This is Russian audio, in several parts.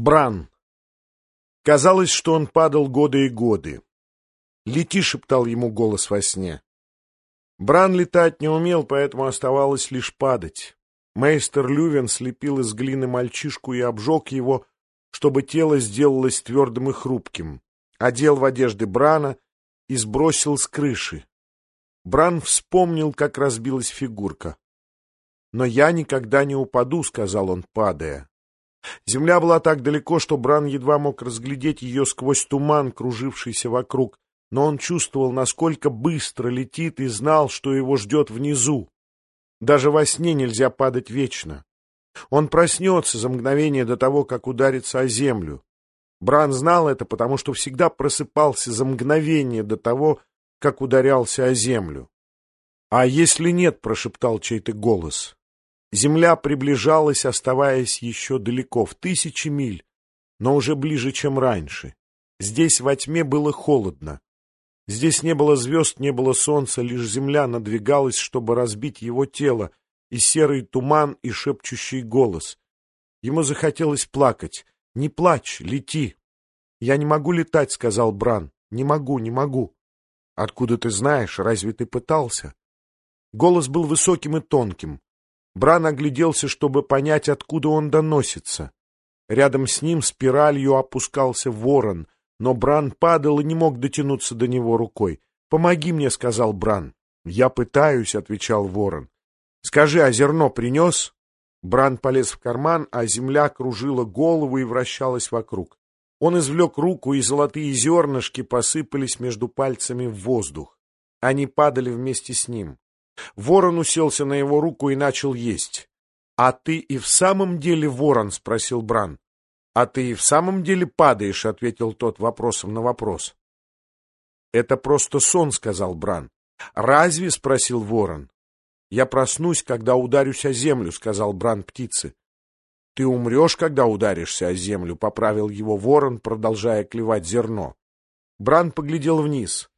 Бран. Казалось, что он падал годы и годы. «Лети», — шептал ему голос во сне. Бран летать не умел, поэтому оставалось лишь падать. Мейстер Лювен слепил из глины мальчишку и обжег его, чтобы тело сделалось твердым и хрупким, одел в одежды Брана и сбросил с крыши. Бран вспомнил, как разбилась фигурка. «Но я никогда не упаду», — сказал он, падая. Земля была так далеко, что Бран едва мог разглядеть ее сквозь туман, кружившийся вокруг, но он чувствовал, насколько быстро летит, и знал, что его ждет внизу. Даже во сне нельзя падать вечно. Он проснется за мгновение до того, как ударится о землю. Бран знал это, потому что всегда просыпался за мгновение до того, как ударялся о землю. «А если нет?» — прошептал чей-то голос. Земля приближалась, оставаясь еще далеко, в 1000 миль, но уже ближе, чем раньше. Здесь во тьме было холодно. Здесь не было звезд, не было солнца, лишь земля надвигалась, чтобы разбить его тело, и серый туман, и шепчущий голос. Ему захотелось плакать. «Не плачь, лети!» «Я не могу летать», — сказал Бран. «Не могу, не могу». «Откуда ты знаешь? Разве ты пытался?» Голос был высоким и тонким. Бран огляделся, чтобы понять, откуда он доносится. Рядом с ним спиралью опускался ворон, но Бран падал и не мог дотянуться до него рукой. «Помоги мне», — сказал Бран. «Я пытаюсь», — отвечал ворон. «Скажи, а зерно принес?» Бран полез в карман, а земля кружила голову и вращалась вокруг. Он извлек руку, и золотые зернышки посыпались между пальцами в воздух. Они падали вместе с ним. Ворон уселся на его руку и начал есть. «А ты и в самом деле ворон?» — спросил Бран. «А ты и в самом деле падаешь?» — ответил тот вопросом на вопрос. «Это просто сон», — сказал Бран. «Разве?» — спросил ворон. «Я проснусь, когда ударюсь о землю», — сказал Бран птице. «Ты умрешь, когда ударишься о землю», — поправил его ворон, продолжая клевать зерно. Бран поглядел вниз.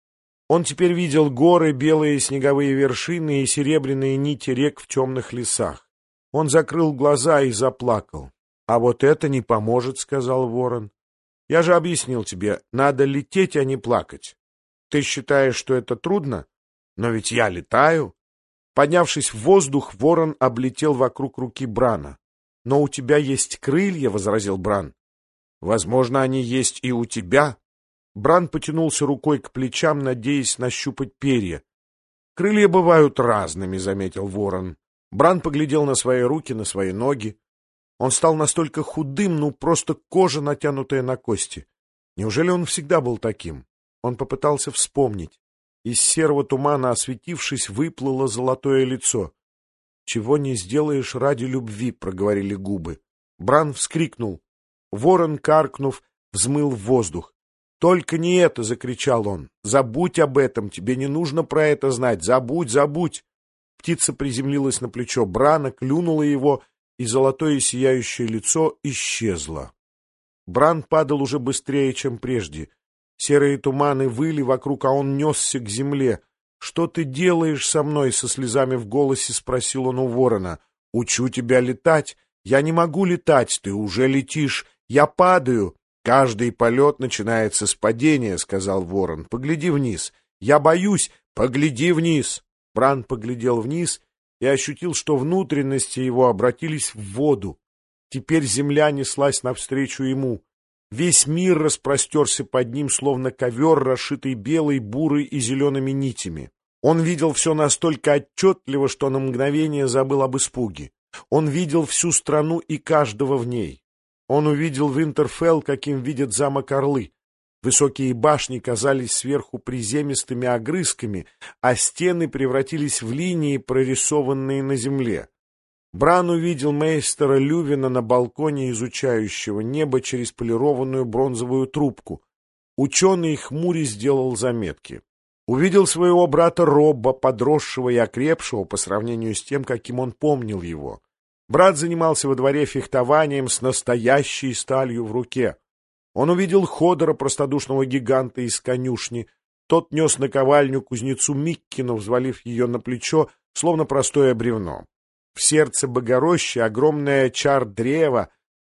Он теперь видел горы, белые снеговые вершины и серебряные нити рек в темных лесах. Он закрыл глаза и заплакал. «А вот это не поможет», — сказал ворон. «Я же объяснил тебе, надо лететь, а не плакать. Ты считаешь, что это трудно? Но ведь я летаю». Поднявшись в воздух, ворон облетел вокруг руки Брана. «Но у тебя есть крылья», — возразил Бран. «Возможно, они есть и у тебя». Бран потянулся рукой к плечам, надеясь нащупать перья. «Крылья бывают разными», — заметил ворон. Бран поглядел на свои руки, на свои ноги. Он стал настолько худым, ну просто кожа, натянутая на кости. Неужели он всегда был таким? Он попытался вспомнить. Из серого тумана, осветившись, выплыло золотое лицо. «Чего не сделаешь ради любви», — проговорили губы. Бран вскрикнул. Ворон, каркнув, взмыл в воздух. «Только не это!» — закричал он. «Забудь об этом! Тебе не нужно про это знать! Забудь, забудь!» Птица приземлилась на плечо Брана, клюнула его, и золотое сияющее лицо исчезло. Бран падал уже быстрее, чем прежде. Серые туманы выли вокруг, а он несся к земле. «Что ты делаешь со мной?» — со слезами в голосе спросил он у ворона. «Учу тебя летать. Я не могу летать, ты уже летишь. Я падаю». «Каждый полет начинается с падения», — сказал ворон. «Погляди вниз». «Я боюсь». «Погляди вниз». Бран поглядел вниз и ощутил, что внутренности его обратились в воду. Теперь земля неслась навстречу ему. Весь мир распростерся под ним, словно ковер, расшитый белой, бурой и зелеными нитями. Он видел все настолько отчетливо, что на мгновение забыл об испуге. Он видел всю страну и каждого в ней. Он увидел Винтерфелл, каким видят замок Орлы. Высокие башни казались сверху приземистыми огрызками, а стены превратились в линии, прорисованные на земле. Бран увидел мейстера Лювена на балконе, изучающего небо через полированную бронзовую трубку. Ученый хмурясь сделал заметки. Увидел своего брата Робба, подросшего и окрепшего по сравнению с тем, каким он помнил его. Брат занимался во дворе фехтованием с настоящей сталью в руке. Он увидел Ходора, простодушного гиганта из конюшни. Тот нес наковальню кузнецу Миккину, взвалив ее на плечо, словно простое бревно. В сердце Богорощи огромное чар древа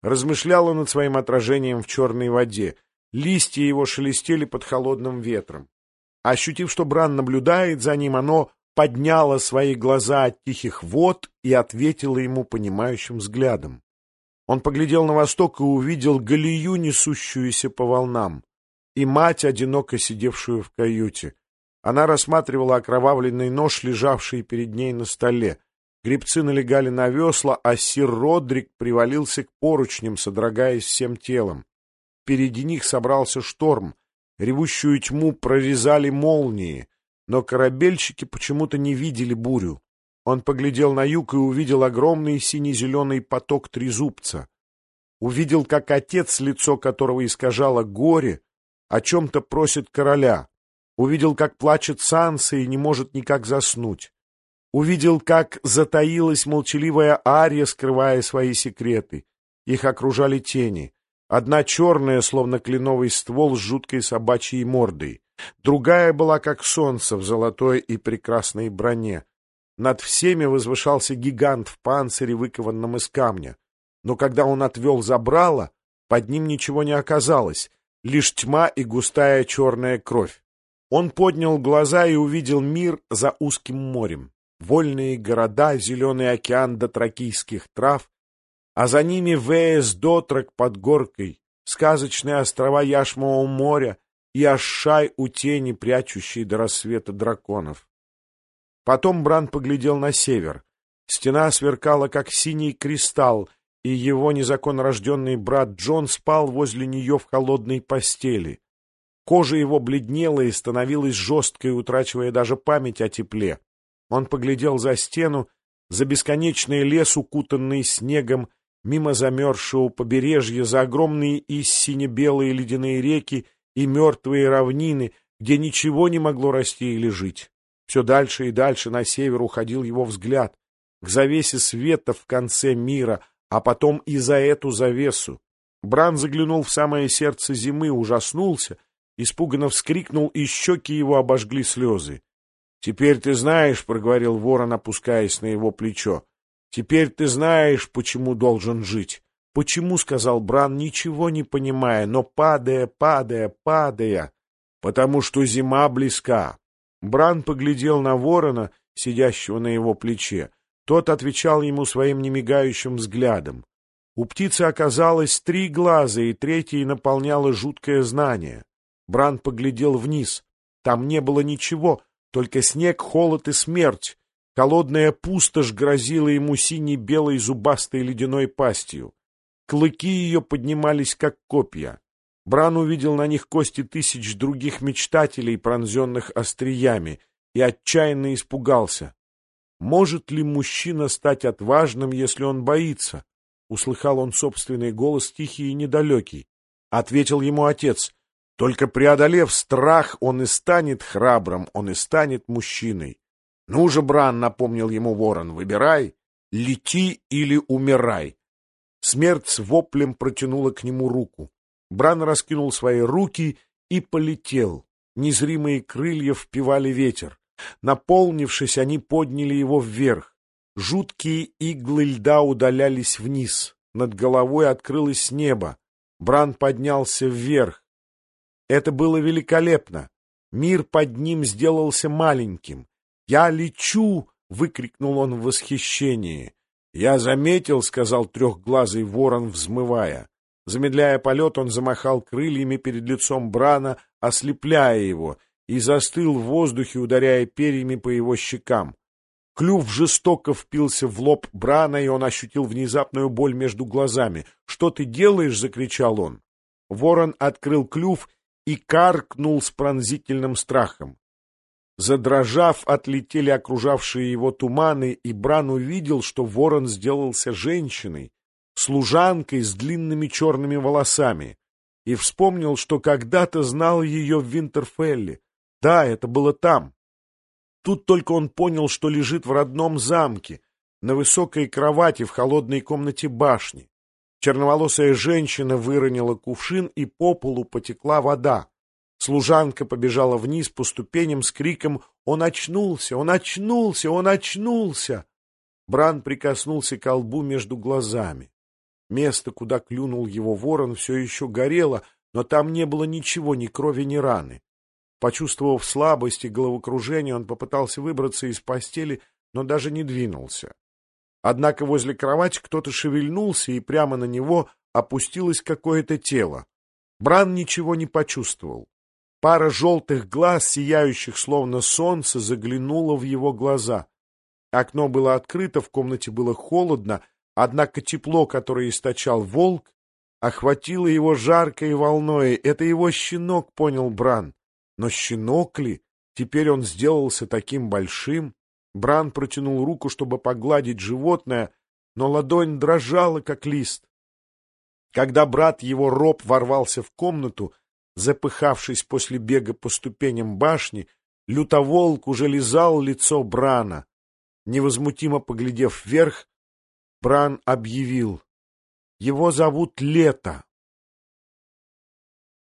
размышляла над своим отражением в черной воде. Листья его шелестели под холодным ветром. Ощутив, что Бран наблюдает за ним, оно подняло свои глаза от тихих вод и ответило ему понимающим взглядом. Он поглядел на восток и увидел галею, несущуюся по волнам, и мать, одиноко сидевшую в каюте. Она рассматривала окровавленный нож, лежавший перед ней на столе. Гребцы налегали на весла, а сир Родрик привалился к поручням, содрогаясь всем телом. Впереди них собрался шторм. Ревущую тьму прорезали молнии, но корабельщики почему-то не видели бурю. Он поглядел на юг и увидел огромный сине-зеленый поток трезубца. Увидел, как отец, лицо которого искажало горе, о чем-то просит короля. Увидел, как плачет Санса и не может никак заснуть. Увидел, как затаилась молчаливая Ария, скрывая свои секреты. Их окружали тени. Одна черная, словно кленовый ствол с жуткой собачьей мордой. Другая была, как солнце в золотой и прекрасной броне. Над всеми возвышался гигант в панцире, выкованном из камня. Но когда он отвел забрало, под ним ничего не оказалось, лишь тьма и густая черная кровь. Он поднял глаза и увидел мир за узким морем. Вольные города, зеленый океан дотракийских трав, а за ними Веес-Дотрак под горкой, сказочные острова Яшмового моря и Ашшай у тени, прячущей до рассвета драконов. Потом Бран поглядел на север. Стена сверкала, как синий кристалл, и его незаконно рожденный брат Джон спал возле нее в холодной постели. Кожа его бледнела и становилась жесткой, утрачивая даже память о тепле. Он поглядел за стену, за бесконечный лес, укутанный снегом, мимо замерзшего побережья, за огромные и сине-белые ледяные реки и мертвые равнины, где ничего не могло расти или жить. Все дальше и дальше на север уходил его взгляд, к завесе света в конце мира, а потом и за эту завесу. Бран заглянул в самое сердце зимы, ужаснулся, испуганно вскрикнул, и щеки его обожгли слезы. — Теперь ты знаешь, — проговорил ворон, опускаясь на его плечо, — теперь ты знаешь, почему должен жить. — Почему, — сказал Бран, ничего не понимая, но падая, — потому что зима близка. Бран поглядел на ворона, сидящего на его плече. Тот отвечал ему своим немигающим взглядом. У птицы оказалось 3 глаза, и третий наполняло жуткое знание. Бран поглядел вниз. Там не было ничего, только снег, холод и смерть. Холодная пустошь грозила ему синей-белой зубастой ледяной пастью. Клыки ее поднимались, как копья. Бран увидел на них кости тысяч других мечтателей, пронзенных остриями, и отчаянно испугался. Может ли мужчина стать отважным, если он боится? Услыхал он собственный голос, тихий и недалекий. Ответил ему отец: только преодолев страх, он и станет храбрым, он и станет мужчиной. Ну же, Бран, напомнил ему ворон, выбирай, лети или умирай. Смерть с воплем протянула к нему руку. Бран раскинул свои руки и полетел. Незримые крылья впивали ветер. Наполнившись, они подняли его вверх. Жуткие иглы льда удалялись вниз. Над головой открылось небо. Бран поднялся вверх. Это было великолепно. Мир под ним сделался маленьким. «Я лечу!» — выкрикнул он в восхищении. «Я заметил», — сказал трехглазый ворон, взмывая. Замедляя полет, он замахал крыльями перед лицом Брана, ослепляя его, и застыл в воздухе, ударяя перьями по его щекам. Клюв жестоко впился в лоб Брана, и он ощутил внезапную боль между глазами. «Что ты делаешь?» — закричал он. Ворон открыл клюв и каркнул с пронзительным страхом. Задрожав, отлетели окружавшие его туманы, и Бран увидел, что ворон сделался женщиной, служанкой с длинными черными волосами, и вспомнил, что когда-то знал ее в Винтерфелле. Да, это было там. Тут только он понял, что лежит в родном замке, на высокой кровати в холодной комнате башни. Черноволосая женщина выронила кувшин, и по полу потекла вода. Служанка побежала вниз по ступеням с криком: «Он очнулся! Он очнулся! Он очнулся!» Бран прикоснулся к лбу между глазами. Место, куда клюнул его ворон, все еще горело, но там не было ничего, ни крови, ни раны. Почувствовав слабость и головокружение, он попытался выбраться из постели, но даже не двинулся. Однако возле кровати кто-то шевельнулся, и прямо на него опустилось какое-то тело. Бран ничего не почувствовал. Пара желтых глаз, сияющих словно солнце, заглянула в его глаза. Окно было открыто, в комнате было холодно, однако тепло, которое источал волк, охватило его жаркой волной. Это его щенок, понял Бран. Но щенок ли? Теперь он сделался таким большим. Бран протянул руку, чтобы погладить животное, но ладонь дрожала, как лист. Когда брат его Роб ворвался в комнату, запыхавшись после бега по ступеням башни, лютоволк уже лизал лицо Брана. Невозмутимо поглядев вверх, Бран объявил: «Его зовут Лето».